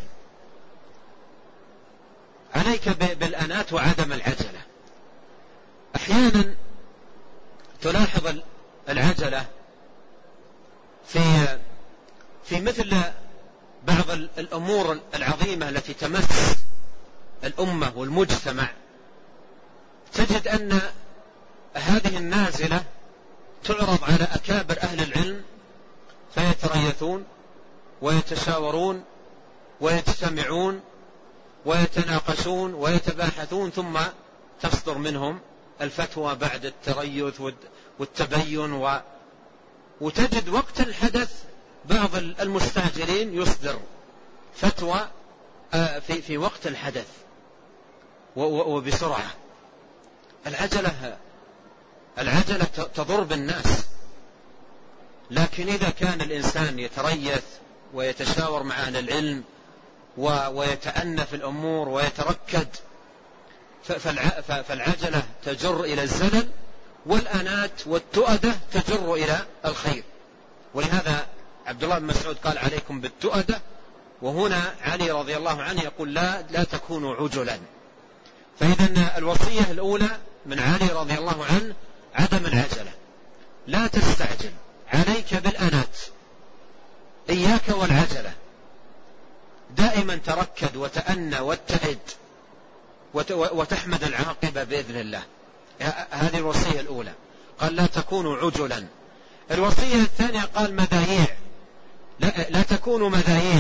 عليك بالأنات وعدم العجلة. أحيانا تلاحظ العجلة في في مثل بعض الأمور العظيمة التي تمس الأمة والمجتمع، تجد أن هذه النازلة تعرض على أكابر أهل العلم فيتريثون ويتشاورون ويجتمعون ويتناقشون ويتباحثون، ثم تصدر منهم الفتوى بعد التريث والتبين و... وتجد وقت الحدث بعض المستعجلين يصدر فتوى في في وقت الحدث وبسرعة. العجلة العجلة تضر بالناس، لكن إذا كان الإنسان يتريث ويتشاور مع أهل العلم ويتأنى في الأمور ويتركد، فالعجلة تجر إلى الزلل، والأنات والتؤدة تجر إلى الخير. ولهذا عبد الله بن مسعود قال عليكم بالتؤدة، وهنا علي رضي الله عنه يقول لا لا تكونوا عجلا. فإذا الوصية الأولى من علي رضي الله عنه عدم العجلة، لا تستعجل، عليك بالأنات، إياك والعجلة، دائما تركد وتأنى واتعد وتحمد العاقبة بإذن الله. هذه الوصية الأولى، قال لا تكونوا عجلا. الوصية الثانية قال مذايع، لا, لا تكونوا مذايع.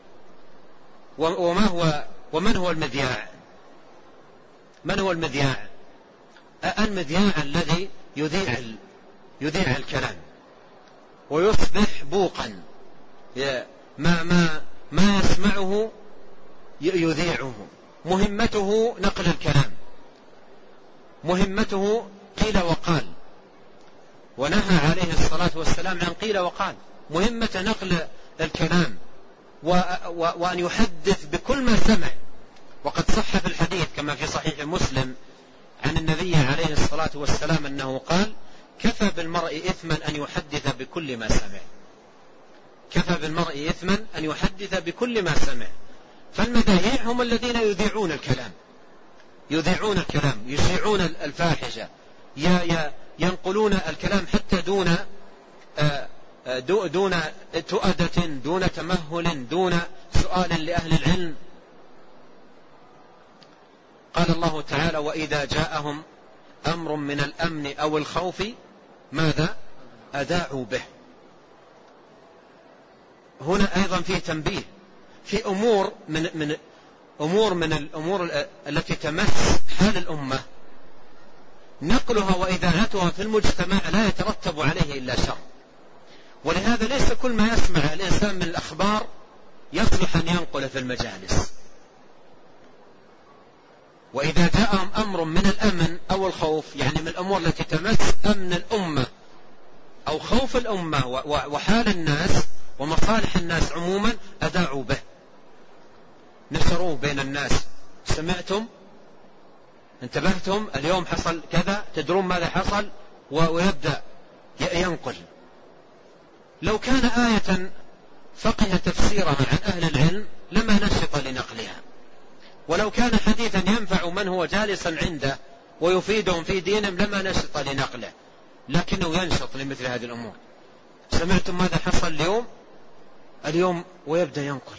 وما هو ومن هو المذياع؟ من هو المذياع؟ المذياع الذي يذيع يذيع الكلام ويصبح بوقا، ما ما ما يسمعه يذيعه، مهمته نقل الكلام، مهمته قيل وقال. ونهى عليه الصلاة والسلام عن قيل وقال، مهمة نقل الكلام وأن يحدث بكل ما سمع. وقد صح في الحديث كما في صحيح مسلم عن النبي عليه الصلاة والسلام أنه قال كفى بالمرء إثما أن يحدث بكل ما سمع، كفى بالمرء إثما أن يحدث بكل ما سمع. فالمذايع هم الذين يذيعون الكلام، يذيعون الكلام، يشيعون الفاحشة، ينقلون الكلام حتى دون دون تؤدة، دون تمهل، دون سؤال لأهل العلم. قال الله تعالى وإذا جاءهم أمر من الأمن أو الخوف ماذا أذاعوا به. هنا أيضا فيه تنبيه في أمور من من أمور من الأمور التي تمس حال الأمة، نقلها وإذاعتها في المجتمع لا يترتب عليه إلا شر. ولهذا ليس كل ما يسمع الإنسان من الأخبار يصلح أن ينقل في المجالس. وإذا جاءهم أمر من الأمن أو الخوف، يعني من الأمور التي تمس أمن الأمة أو خوف الأمة وحال الناس ومصالح الناس عموما، أذاعوا به، نشروه بين الناس. سمعتم؟ انتبهتم؟ اليوم حصل كذا، تدرون ماذا حصل؟ ويبدأ ينقل. لو كان آية فقه تفسيرها عن أهل العلم لما نشط لنقلها، ولو كان حديثا ينفع من هو جالسا عنده ويفيدهم في دينهم لما نشط لنقله، لكنه ينشط لمثل هذه الأمور. سمعتم ماذا حصل اليوم؟ اليوم ويبدأ ينقل.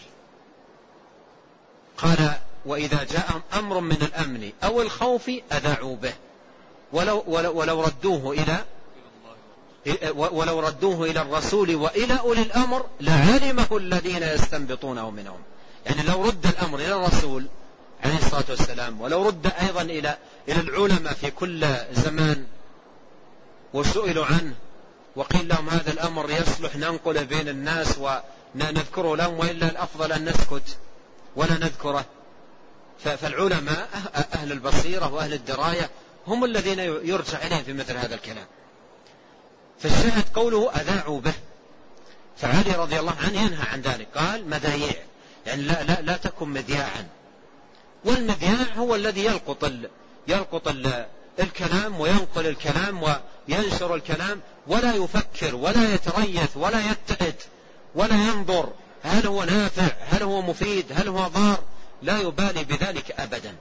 قال وإذا جاء أمر من الأمن أو الخوف أذاعوا به ولو, ولو, ولو ردوه إلى ولو ردوه إلى الرسول وإلى أولي الأمر لعلمه الذين يستنبطونه منهم. يعني لو رد الأمر إلى الرسول عليه الصلاة والسلام، ولو رد أيضا إلى إلى العلماء في كل زمان وسئلوا عنه وقيل لهم هذا الأمر يصلح ننقل بين الناس ونذكره لهم، وإلا الأفضل أن نسكت ولا نذكره. فالعلماء أهل البصيرة وأهل الدراية هم الذين يرجع إليهم في مثل هذا الكلام. فالشاهد قوله أذاعوا به. فعلي رضي الله عنه ينهى عن ذلك، قال مذايع، يعني لا, لا, لا تكن مذياعا. والمذياع هو الذي يلقط, ال يلقط ال الكلام وينقل الكلام وينشر الكلام، ولا يفكر ولا يتريث ولا يتعد ولا ينظر هل هو نافع، هل هو مفيد، هل هو ضار، لا يبالي بذلك أبدا.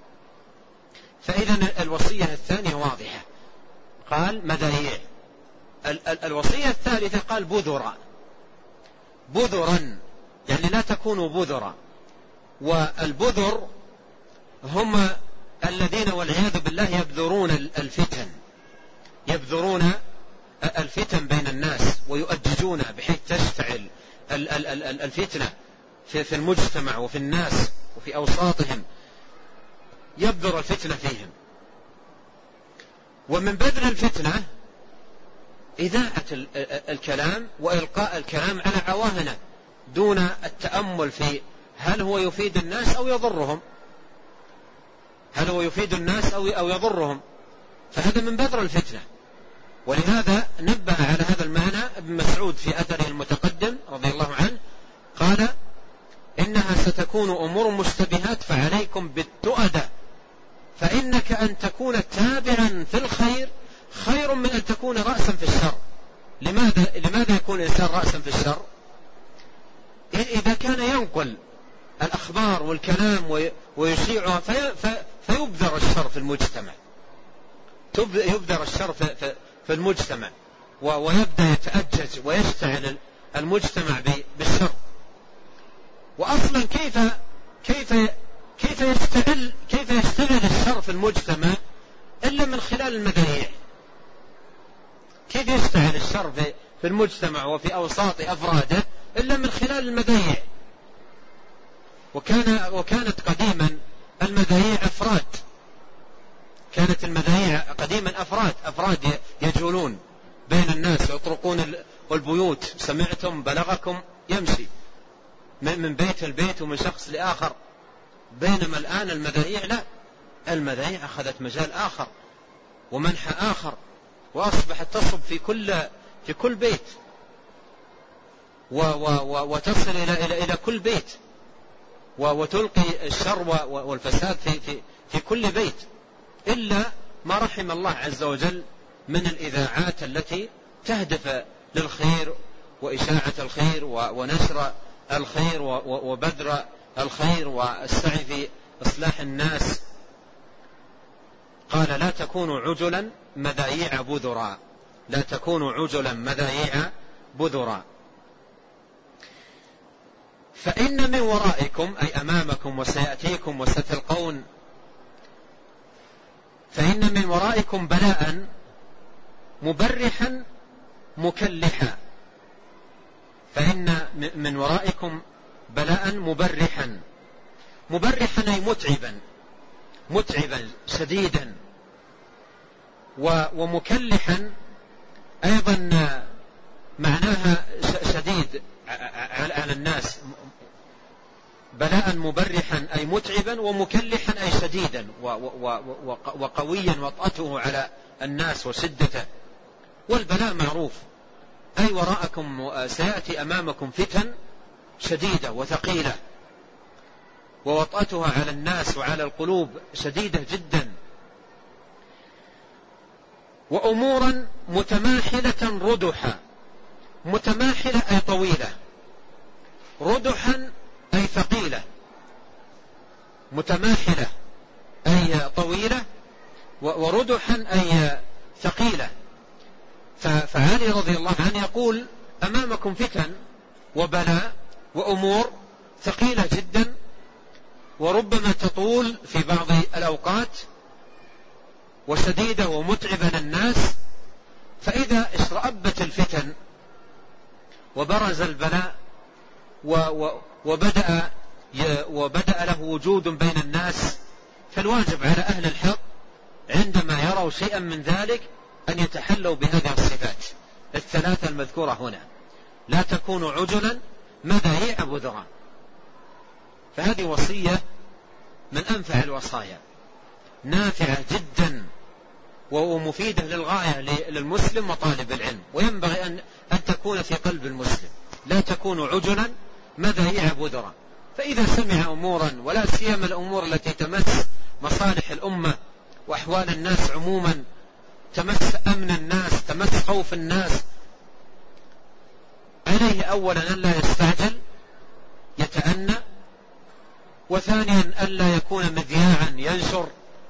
فإذا الوصية الثانية واضحة، قال مذايع. ال- ال- الوصية الثالثة قال بذرا، بذرا يعني لا تكونوا بذرا. والبذر هم الذين والعياذ بالله يبذرون الفتن، يبذرون الفتن بين الناس ويؤججون بحيث تشتعل الفتنة في المجتمع وفي الناس وفي أوساطهم، يبذر الفتنة فيهم. ومن بذر الفتنة إذاعة الكلام وإلقاء الكلام على عواهنه دون التأمل في هل هو يفيد الناس أو يضرهم، هل هو يفيد الناس أو يضرهم، فهذا من بذر الفتنة. ولهذا نبه على هذا المعنى ابن مسعود في أثره المتقدم رضي الله عنه، قال إنها ستكون أمور مشتبهات فعليكم بالتؤدة، فإنك أن تكون تابعا في الخير خير من أن تكون رأسا في الشر. لماذا لماذا يكون الإنسان رأسا في الشر؟ إذا كان ينقل الأخبار والكلام ويشيعها في فيبذر الشر في المجتمع، يبذر الشر في المجتمع ويبدأ يتأجج ويشتعل المجتمع بالشر. وأصلا كيف كيف كيف يشتعل كيف يشتعل الشر في المجتمع إلا من خلال المذايع؟ كيف يشتعل الشر في المجتمع وفي أوساط أفراده إلا من خلال المذايع؟ وكان وكانت قديما المذايع أفراد، كانت المذايع قديما أفراد أفراد يجولون بين الناس يطرقون البيوت، سمعتم بلغكم، يمشي من بيت البيت ومن شخص لآخر. بينما الآن المذايع لا، المذايع أخذت مجال آخر ومنحى آخر، وأصبحت تصب في كل في كل بيت و و وتصل إلى إلى إلى كل بيت وتلقي الشر والفساد في في في كل بيت، إلا ما رحم الله عز وجل من الإذاعات التي تهدف للخير وإشاعة الخير ونشر الخير وبذر الخير والسعي في إصلاح الناس. قال لا تكونوا عجلا مذايع بذرا، لا تكونوا عجلا مذايع بذرا، فإن من ورائكم أي أمامكم وسيأتيكم وستلقون، فإن من ورائكم بلاء مبرحا مكلحا، فإن من ورائكم بلاء مبرحا، مبرحا أي متعبا، متعبا شديدا، ومكلحا أيضا معناها شديد على الناس. بلاء مبرحا أي متعبا، ومكلحا أي شديدا وقويا وطأته على الناس وشدته. والبلاء معروف، أي وراءكم سيأتي أمامكم فتن شديدة وثقيلة، ووطأتها على الناس وعلى القلوب شديدة جدا. وأمورا متماحلة ردحا، متماحلة أي طويلة، ردحا أي ثقيلة، متماحلة أي طويلة، وردحا أي ثقيلة. فعلي رضي الله عنه يقول أمامكم فتن وبلاء وأمور ثقيلة جدا، وربما تطول في بعض الأوقات، وشديدة ومتعبة للناس. فإذا اشرأبت الفتن وبرز البلاء وبدأ وبدأ له وجود بين الناس، فالواجب على أهل الحق عندما يروا شيئا من ذلك أن يتحلوا بهذه الصفات الثلاثة المذكورة هنا: لا تكونوا عجلا مذايع بذرا. فهذه وصية من أنفع الوصايا، نافعة جدا ومفيدة للغاية للمسلم وطالب العلم، وينبغي أن أن تكون في قلب المسلم. لا تكونوا عجلا مذايع بذرا. فإذا سمع أمورا، ولا سيما الأمور التي تمس مصالح الأمة وأحوال الناس عموما، تمس أمن الناس، تمس خوف الناس، عليه أولا أن لا يستعجل يتأنى، وثانيا ألا يكون مذياعا ينشر،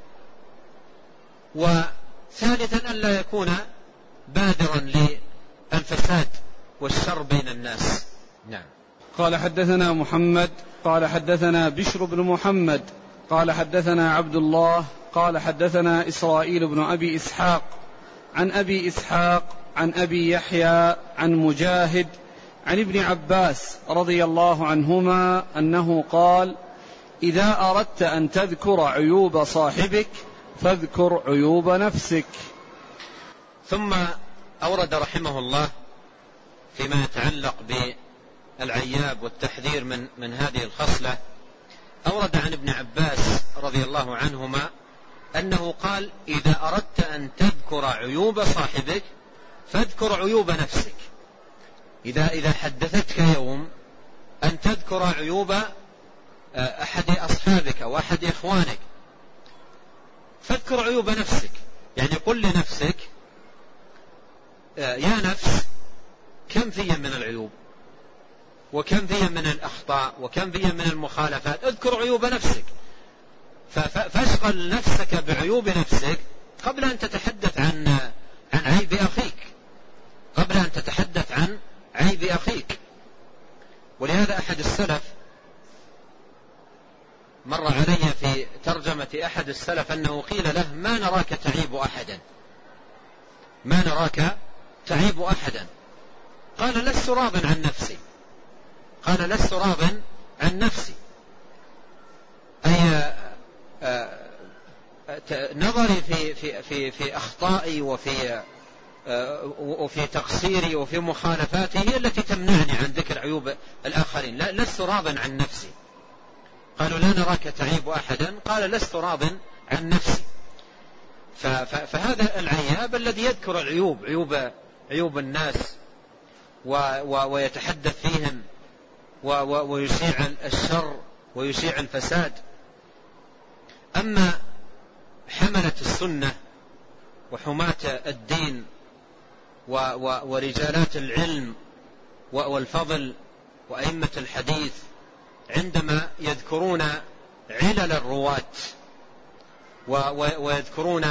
وثالثا ألا يكون بادرا للفساد والشر بين الناس. نعم. قال حدثنا محمد قال حدثنا بشر بن محمد قال حدثنا عبد الله قال حدثنا إسرائيل بن أبي إسحاق عن أبي إسحاق عن أبي يحيى عن مجاهد عن ابن عباس رضي الله عنهما أنه قال: إذا أردت أن تذكر عيوب صاحبك فاذكر عيوب نفسك. ثم أورد رحمه الله فيما يتعلق بالعياب والتحذير من, من هذه الخصلة، أورد عن ابن عباس رضي الله عنهما أنه قال: إذا أردت أن تذكر عيوب صاحبك فاذكر عيوب نفسك. إذا, إذا حدثتك يوم أن تذكر عيوب أحد أصحابك أو أحد إخوانك فاذكر عيوب نفسك، يعني قل لنفسك: يا نفس، كم في من العيوب وكم في من الأخطاء وكم في من المخالفات، اذكر عيوب نفسك، فاشغل نفسك بعيوب نفسك قبل أن تتحدث عن عن عيب أخيك قبل أن تتحدث عن عيب أخيك. ولهذا أحد السلف مر علي في ترجمة أحد السلف أنه قيل له: ما نراك تعيب أحدا ما نراك تعيب أحدا قال: لست راض عن نفسي قال لست راض عن نفسي أي نظري في, في, في, في أخطائي وفي, وفي تقصيري وفي مخالفاتي هي التي تمنعني عن ذكر عيوب الآخرين، لا لست راض عن نفسي. قالوا: لا نراك تعيب أحدا قال: لست راض عن نفسي. فهذا العياب الذي يذكر العيوب عيوب, عيوب الناس ويتحدث فيهم ويشيع الشر ويشيع الفساد. أما حملة السنة وحماة الدين ورجالات العلم والفضل وأئمة الحديث عندما يذكرون علل الرواة ويذكرون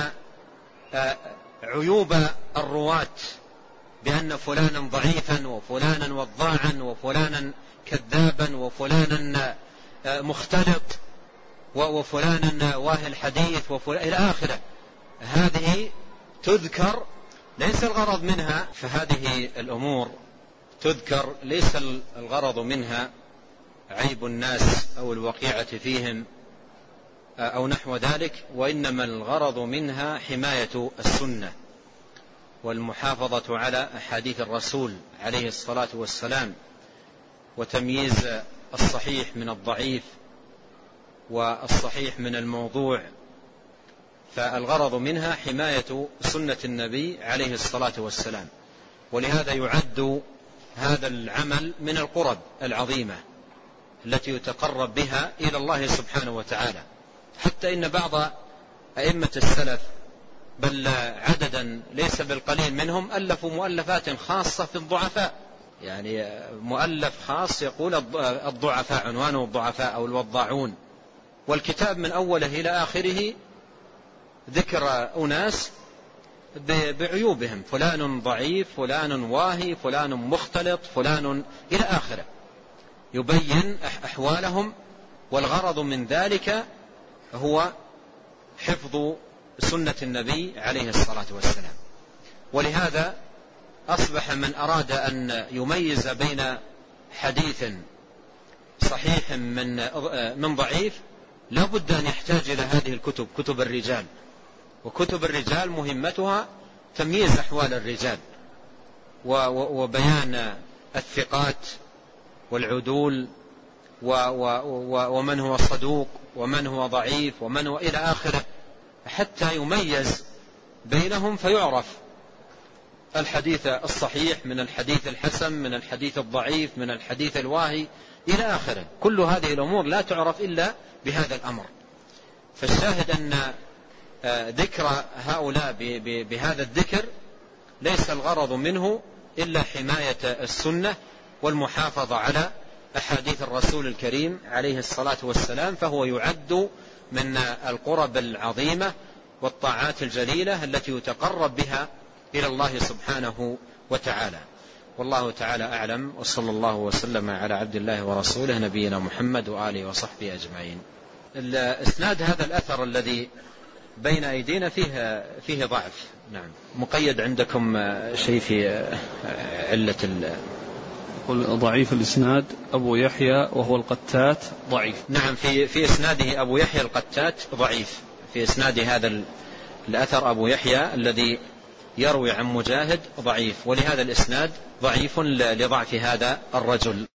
عيوب الرواة بأن فلانا ضعيفا وفلانا وضاعا وفلانا كذابا وفلانا مختلط وفلانا واهي الحديث وفلان إلى آخره، هذه تذكر ليس الغرض منها، فهذه الأمور تذكر ليس الغرض منها عيب الناس أو الوقيعة فيهم أو نحو ذلك، وإنما الغرض منها حماية السنة والمحافظة على أحاديث الرسول عليه الصلاة والسلام، وتمييز الصحيح من الضعيف والصحيح من الموضوع. فالغرض منها حماية سنة النبي عليه الصلاة والسلام. ولهذا يعد هذا العمل من القرب العظيمة التي يتقرب بها إلى الله سبحانه وتعالى، حتى إن بعض أئمة السلف بل عددا ليس بالقليل منهم ألفوا مؤلفات خاصة في الضعفاء، يعني مؤلف خاص يقول الضعفاء، عنوانه الضعفاء أو الوضاعون، والكتاب من أوله إلى آخره ذكر أناس بعيوبهم، فلان ضعيف فلان واهي فلان مختلط فلان إلى آخره، يبين أحوالهم، والغرض من ذلك هو حفظ سنة النبي عليه الصلاة والسلام. ولهذا أصبح من أراد أن يميز بين حديث صحيح من من ضعيف لا بد أن يحتاج إلى هذه الكتب، كتب الرجال. وكتب الرجال مهمتها تمييز أحوال الرجال وبيان الثقات والعدول ومن هو صدوق ومن هو ضعيف ومن هو إلى آخره، حتى يميز بينهم فيعرف الحديث الصحيح من الحديث الحسن من الحديث الضعيف من الحديث الواهي إلى آخره. كل هذه الأمور لا تعرف إلا بهذا الأمر. فالشاهد أن ذكر هؤلاء بهذا الذكر ليس الغرض منه إلا حماية السنة والمحافظة على أحاديث الرسول الكريم عليه الصلاة والسلام، فهو يعد من القرب العظيمة والطاعات الجليلة التي يتقرب بها إلى الله سبحانه وتعالى. والله تعالى أعلم، وصلى الله وسلم على عبد الله ورسوله نبينا محمد وآله وصحبه أجمعين. الإسناد هذا الأثر الذي بين أيدينا فيه فيه ضعف. نعم. مقيد عندكم شيء في علة ال ضعيف الإسناد أبو يحيى وهو القتات ضعيف. نعم، في في إسناده أبو يحيى القتات ضعيف. في إسناد هذا الأثر أبو يحيى الذي يروي عن مجاهد ضعيف، ولهذا الإسناد ضعيف لضعف هذا الرجل.